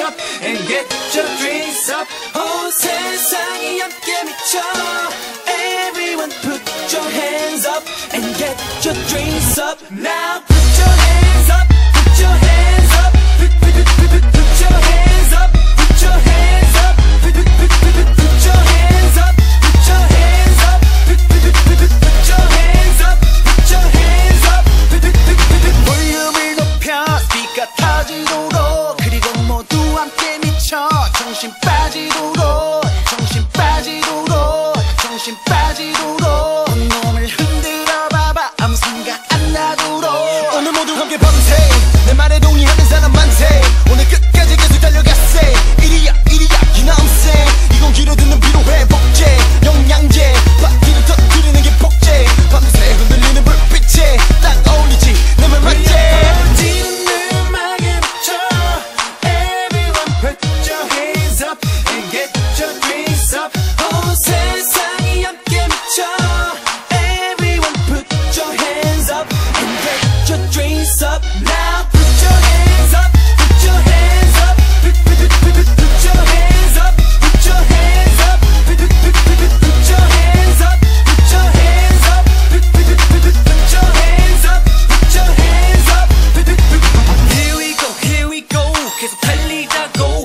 up and get your drinks up. 온 세상이 함께 미쳐. Everyone put your hands up and get your drinks up. Now put your hands up, put your hands up, put your hands up, put your hands up, put your hands up, put your hands up, put your hands up, put your hands up. 볼륨을 높여 스피커 터지도록, 그리고 모두 함께 미쳐. 정신 빠지도록, 정신 빠지도록, 정신 빠지도록. 온몸을 흔들어 봐봐, 아무 생각 안 나도록. 오늘 모두 함께 밤새 내 말에 동의하는 사람 많대. 오늘 끝까지 계속 달려갔세. 이리야 이리야 기남세. 이 공기로 듣는 피로회 복제. 영양제 파티를 터뜨리는 게 복제. 밤새 흔들리는 불빛에 딱 어울리지 내 말 맞지? 어디는 음악에 미쳐. Everyone put your hands up and get your drinks up. 온 세상이 함께 미쳐. Everyone put your hands up and get your drinks up. Now put your hands up, put your hands up, put your hands up, put your hands up, put your hands up, put your hands up, put your hands up, put your hands up. Here we go, 계속 달리자고.